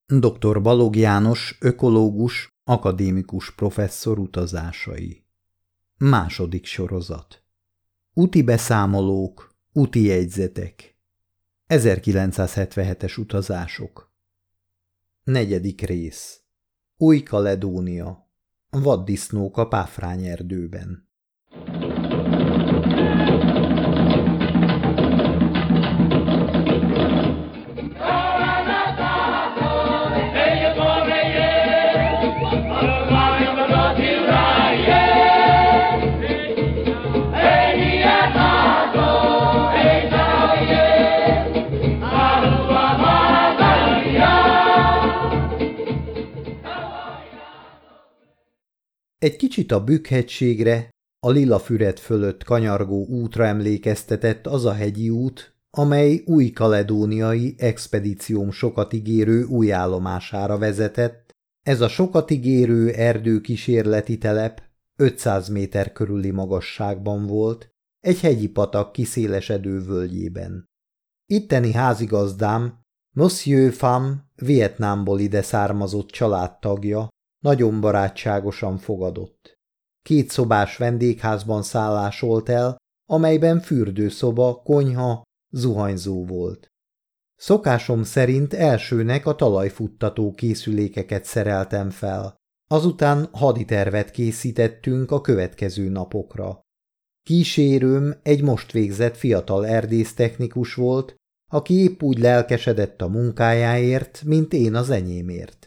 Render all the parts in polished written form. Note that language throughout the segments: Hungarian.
Dr. Balogh János, ökológus, akadémikus professzor utazásai. Második sorozat. Úti beszámolók, úti jegyzetek. 1977-es utazások. Negyedik rész. Új-Kaledónia. Vaddisznók a páfrányerdőben. Egy kicsit a Bükk-hegységre, a Lila-Füred fölött kanyargó útra emlékeztetett az a hegyi út, amely új-kaledóniai expedícióm sokat ígérő új állomására vezetett. Ez a sokat ígérő erdőkísérleti telep 500 méter körüli magasságban volt, egy hegyi patak kiszélesedő völgyében. Itteni házigazdám, Monsieur Pham, Vietnámból ide származott családtagja, nagyon barátságosan fogadott. 2 szobás vendégházban szállásolt el, amelyben fürdőszoba, konyha, zuhanyzó volt. Szokásom szerint elsőnek a talajfuttató készülékeket szereltem fel, azután haditervet készítettünk a következő napokra. Kísérőm egy most végzett fiatal erdésztechnikus volt, aki épp úgy lelkesedett a munkájáért, mint én az enyémért.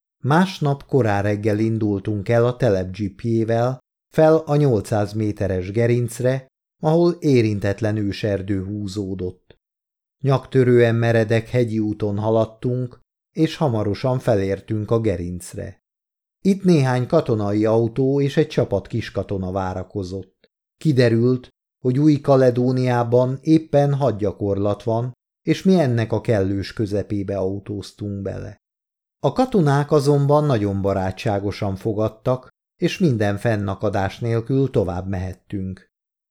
Másnap korán reggel indultunk el a telepdzsipjével fel a 800 méteres gerincre, ahol érintetlen őserdő húzódott. Nyaktörően meredek hegyi úton haladtunk, és hamarosan felértünk a gerincre. Itt néhány katonai autó és egy csapat kiskatona várakozott. Kiderült, hogy Új-Kaledóniában éppen hadgyakorlat van, és mi ennek a kellős közepébe autóztunk bele. A katonák azonban nagyon barátságosan fogadtak, és minden fennakadás nélkül tovább mehettünk.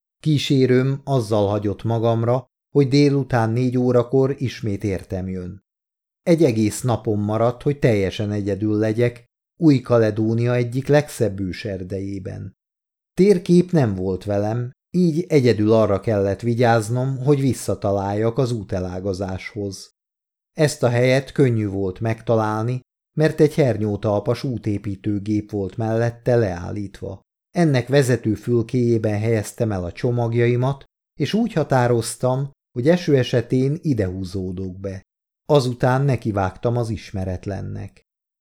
Kísérőm azzal hagyott magamra, hogy délután 4 órakor ismét értem jön. Egy egész napom maradt, hogy teljesen egyedül legyek Új-Kaledónia egyik legszebb őserdejében. Térkép nem volt velem, így egyedül arra kellett vigyáznom, hogy visszataláljak az útelágazáshoz. Ezt a helyet könnyű volt megtalálni, mert egy hernyótalpas útépítőgép volt mellette leállítva. Ennek vezető fülkéjében helyeztem el a csomagjaimat, és úgy határoztam, hogy eső esetén ide húzódok be. Azután nekivágtam az ismeretlennek.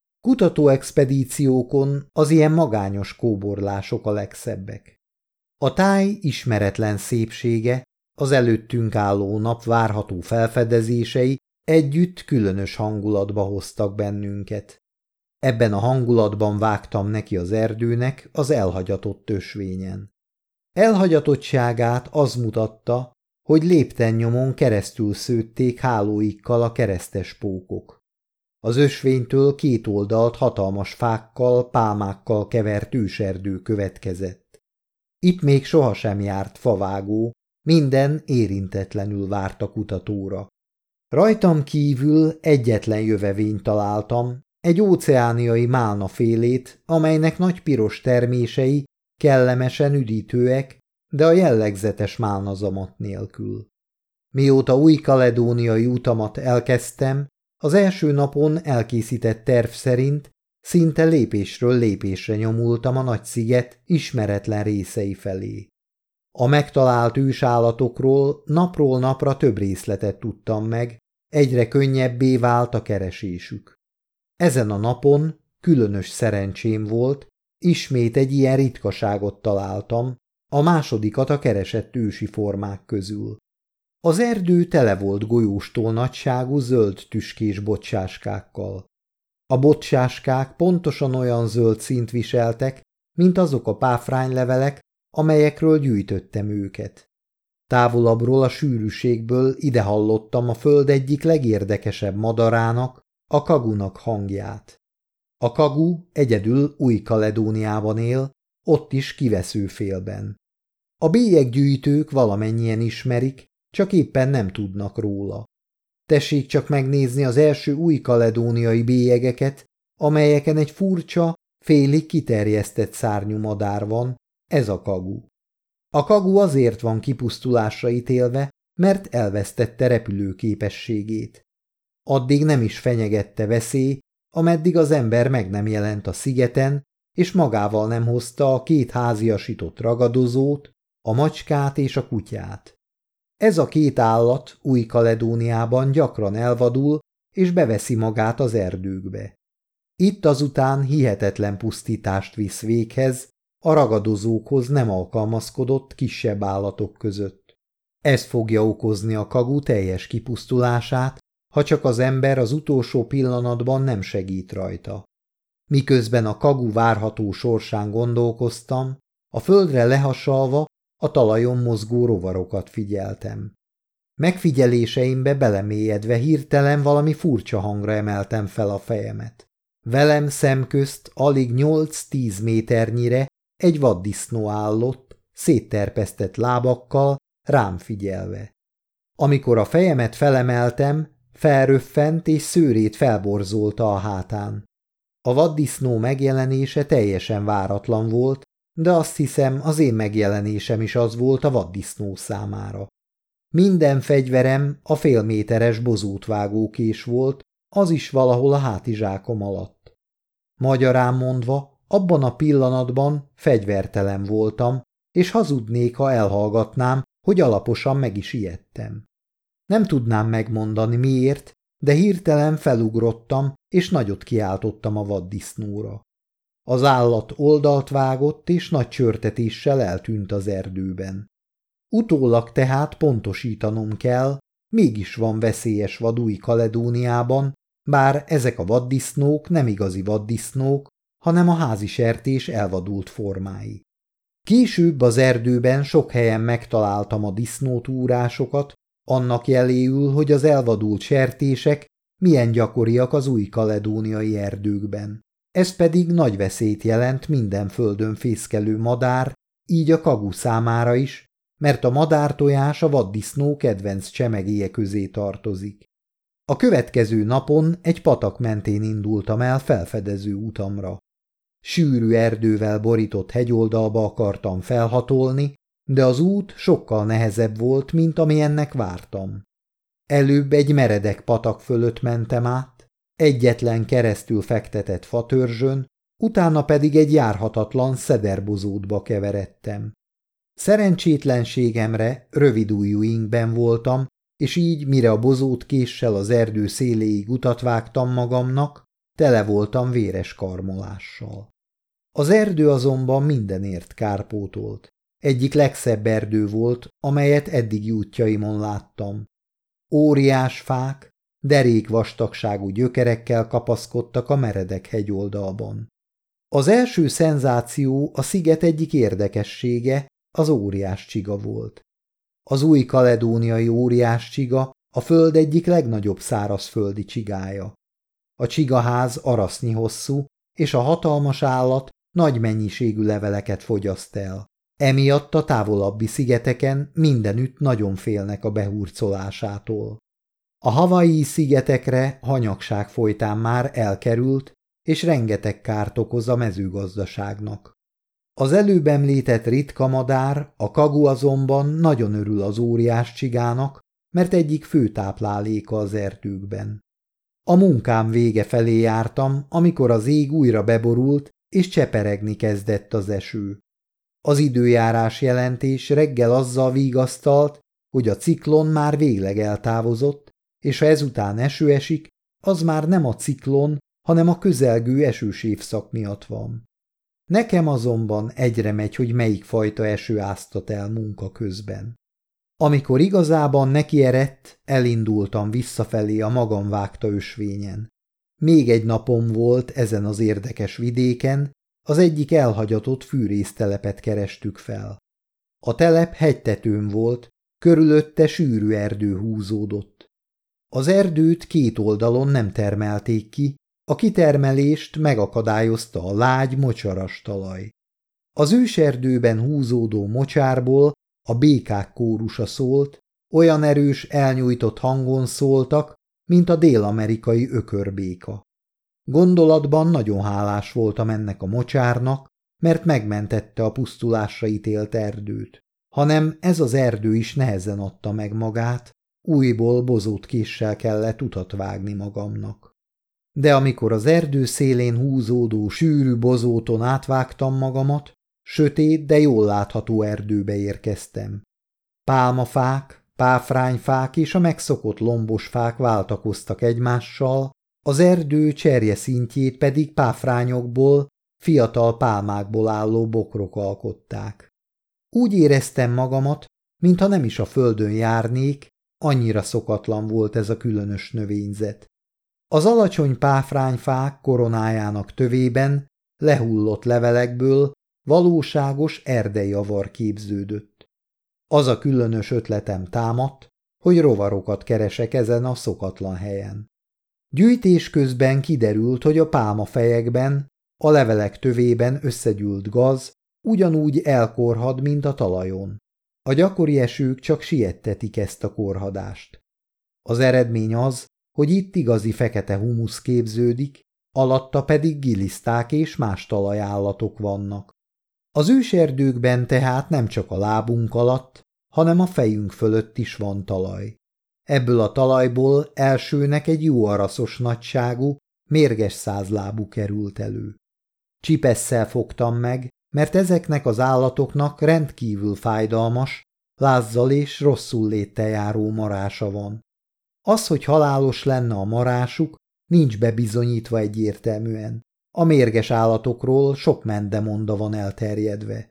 Kutatóexpedíciókon az ilyen magányos kóborlások a legszebbek. A táj ismeretlen szépsége, az előttünk álló nap várható felfedezései együtt különös hangulatba hoztak bennünket. Ebben a hangulatban vágtam neki az erdőnek az elhagyatott ösvényen. Elhagyatottságát az mutatta, hogy léptennyomon keresztül szőtték hálóikkal a keresztes pókok. Az ösvénytől 2 oldalt hatalmas fákkal, pálmákkal kevert őserdő következett. Itt még sohasem járt favágó, minden érintetlenül várt a kutatóra. Rajtam kívül egyetlen jövevényt találtam, egy óceániai málnafélét, amelynek nagy piros termései kellemesen üdítőek, de a jellegzetes málnazamat nélkül. Mióta új-kaledóniai utamat elkezdtem, az első napon elkészített terv szerint szinte lépésről lépésre nyomultam a nagy sziget ismeretlen részei felé. A megtalált ősállatokról napról napra több részletet tudtam meg, egyre könnyebbé vált a keresésük. Ezen a napon különös szerencsém volt, ismét egy ilyen ritkaságot találtam, a másodikat a keresett ősi formák közül. Az erdő tele volt golyóstól nagyságú zöld tüskés bottsáskákkal. A bottsáskák pontosan olyan zöld színt viseltek, mint azok a páfránylevelek, amelyekről gyűjtöttem őket. Távolabbról a sűrűségből ide hallottam a föld egyik legérdekesebb madarának, a kagunak hangját. A kagu egyedül Új-Kaledóniában él, ott is kiveszőfélben. A bélyeggyűjtők valamennyien ismerik, csak éppen nem tudnak róla. Tessék csak megnézni az első új-kaledóniai bélyegeket, amelyeken egy furcsa, félig kiterjesztett szárnyú madár van, ez a kagu. A kagu azért van kipusztulásra ítélve, mert elvesztette repülőképességét. Addig nem is fenyegette veszély, ameddig az ember meg nem jelent a szigeten, és magával nem hozta a 2 háziasított ragadozót, a macskát és a kutyát. Ez a 2 állat Új-Kaledóniában gyakran elvadul, és beveszi magát az erdőkbe. Itt azután hihetetlen pusztítást visz véghez a ragadozókhoz nem alkalmazkodott kisebb állatok között. Ez fogja okozni a kagu teljes kipusztulását, ha csak az ember az utolsó pillanatban nem segít rajta. Miközben a kagu várható sorsán gondolkoztam, a földre lehasalva a talajon mozgó rovarokat figyeltem. Megfigyeléseimbe belemélyedve hirtelen valami furcsa hangra emeltem fel a fejemet. Velem szemközt alig 8-10 méternyire egy vaddisznó állott, szétterpesztett lábakkal, rám figyelve. Amikor a fejemet felemeltem, felröffent és szőrét felborzolta a hátán. A vaddisznó megjelenése teljesen váratlan volt, de azt hiszem, az én megjelenésem is az volt a vaddisznó számára. Minden fegyverem a félméteres bozótvágókés volt, az is valahol a hátizsákom alatt. Magyarán mondva, abban a pillanatban fegyvertelen voltam, és hazudnék, ha elhallgatnám, hogy alaposan meg is ijedtem. Nem tudnám megmondani miért, de hirtelen felugrottam, és nagyot kiáltottam a vaddisznóra. Az állat oldalt vágott, és nagy csörtetéssel eltűnt az erdőben. Utólag tehát pontosítanom kell, mégis van veszélyes vad Új-Kaledóniában, bár ezek a vaddisznók nem igazi vaddisznók, hanem a házi sertés elvadult formái. Később az erdőben sok helyen megtaláltam a disznótúrásokat, annak jeléül, hogy az elvadult sertések milyen gyakoriak az új-kaledóniai erdőkben. Ez pedig nagy veszélyt jelent minden földön fészkelő madár, így a kagu számára is, mert a madártojás a vaddisznó kedvenc csemegéje közé tartozik. A következő napon egy patak mentén indultam el felfedező utamra. Sűrű erdővel borított hegyoldalba akartam felhatolni, de az út sokkal nehezebb volt, mint amilyennek vártam. Előbb egy meredek patak fölött mentem át, egyetlen keresztül fektetett fatörzsön, utána pedig egy járhatatlan szederbozótba keveredtem. Szerencsétlenségemre rövidujjú ingben voltam, és így, mire a bozótkéssel az erdő széléig utat vágtam magamnak, tele voltam véres karmolással. Az erdő azonban mindenért kárpótolt. Egyik legszebb erdő volt, amelyet eddigi útjaimon láttam. Óriás fák, derék vastagságú gyökerekkel kapaszkodtak a meredek hegyoldalban. Az első szenzáció a sziget egyik érdekessége, az óriás csiga volt. Az új-kaledóniai óriás csiga a föld egyik legnagyobb szárazföldi csigája. A csigaház arasznyi hosszú, és a hatalmas állat nagy mennyiségű leveleket fogyaszt el. Emiatt a távolabbi szigeteken mindenütt nagyon félnek a behurcolásától. A Hawaii szigetekre hanyagság folytán már elkerült, és rengeteg kárt okoz a mezőgazdaságnak. Az előbb említett ritka madár, a kagu azonban nagyon örül az óriás csigának, mert egyik fő tápláléka az erdőkben. A munkám vége felé jártam, amikor az ég újra beborult, és cseperegni kezdett az eső. Az időjárás jelentés reggel azzal vigasztalt, hogy a ciklon már végleg eltávozott, és ha ezután eső esik, az már nem a ciklon, hanem a közelgő esős évszak miatt van. Nekem azonban egyre megy, hogy melyik fajta eső áztat el munka közben. Amikor igazában nekierett, elindultam visszafelé a magam vágta ösvényen. Még egy napom volt ezen az érdekes vidéken, az egyik elhagyatott fűrésztelepet kerestük fel. A telep hegytetőn volt, körülötte sűrű erdő húzódott. Az erdőt két oldalon nem termelték ki, a kitermelést megakadályozta a lágy, mocsaras talaj. Az őserdőben húzódó mocsárból a békák kórusa szólt, olyan erős, elnyújtott hangon szóltak, mint a dél-amerikai ökörbéka. Gondolatban nagyon hálás voltam ennek a mocsárnak, mert megmentette a pusztulásra ítélt erdőt, hanem ez az erdő is nehezen adta meg magát, újból bozót késsel kellett utat vágni magamnak. De amikor az erdő szélén húzódó sűrű bozóton átvágtam magamat, sötét, de jól látható erdőbe érkeztem. Pálmafák, páfrányfák és a megszokott lombos fák váltakoztak egymással, az erdő cserje szintjét pedig páfrányokból, fiatal pálmákból álló bokrok alkották. Úgy éreztem magamat, mintha nem is a földön járnék, annyira szokatlan volt ez a különös növényzet. Az alacsony páfrányfák koronájának tövében lehullott levelekből valóságos erdei avar képződött. Az a különös ötletem támadt, hogy rovarokat keresek ezen a szokatlan helyen. Gyűjtés közben kiderült, hogy a pálmafejekben, a levelek tövében összegyűlt gaz ugyanúgy elkorhad, mint a talajon. A gyakori esők csak siettetik ezt a korhadást. Az eredmény az, hogy itt igazi fekete humusz képződik, alatta pedig giliszták és más talajállatok vannak. Az őserdőkben tehát nem csak a lábunk alatt, hanem a fejünk fölött is van talaj. Ebből a talajból elsőnek egy jó araszos nagyságú, mérges százlábú került elő. Csipesszel fogtam meg, mert ezeknek az állatoknak rendkívül fájdalmas, lázzal és rosszul léttel járó marása van. Az, hogy halálos lenne a marásuk, nincs bebizonyítva egyértelműen. A mérges állatokról sok mendemonda van elterjedve.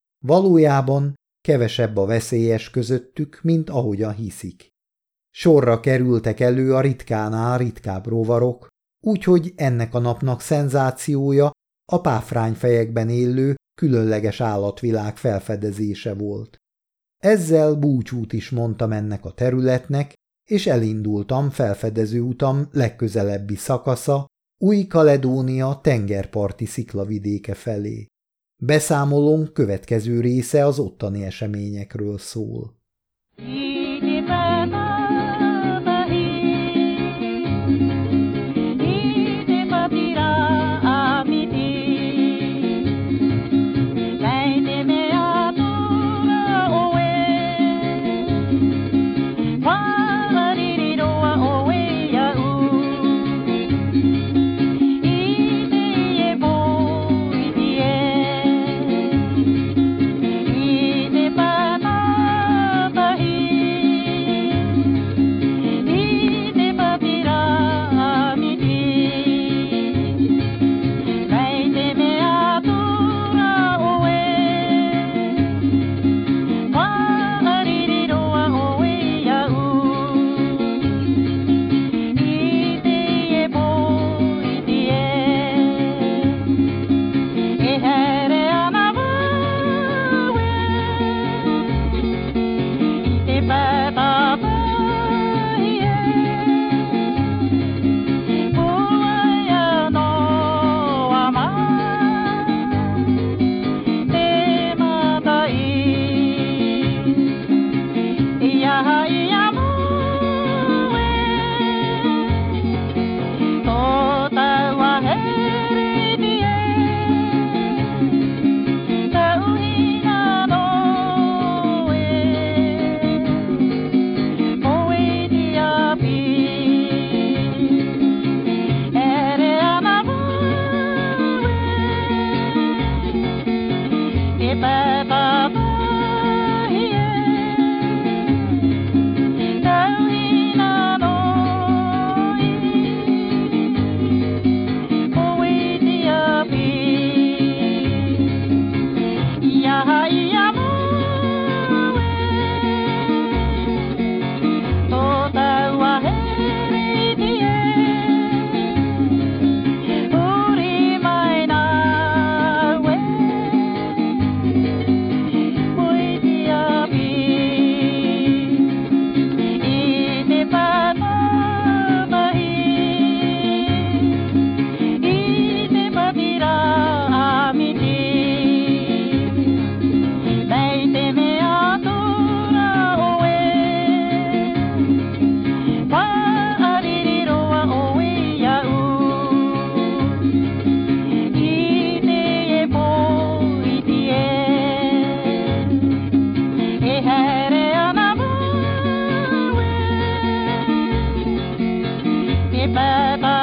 Valójában kevesebb a veszélyes közöttük, mint ahogyan hiszik. Sorra kerültek elő a ritkánál ritkább rovarok, úgyhogy ennek a napnak szenzációja a páfrányfejekben élő különleges állatvilág felfedezése volt. Ezzel búcsút is mondtam ennek a területnek, és elindultam felfedező utam legközelebbi szakasza, Új-Kaledónia tengerparti sziklavidéke felé. Beszámolónk következő része az ottani eseményekről szól. bad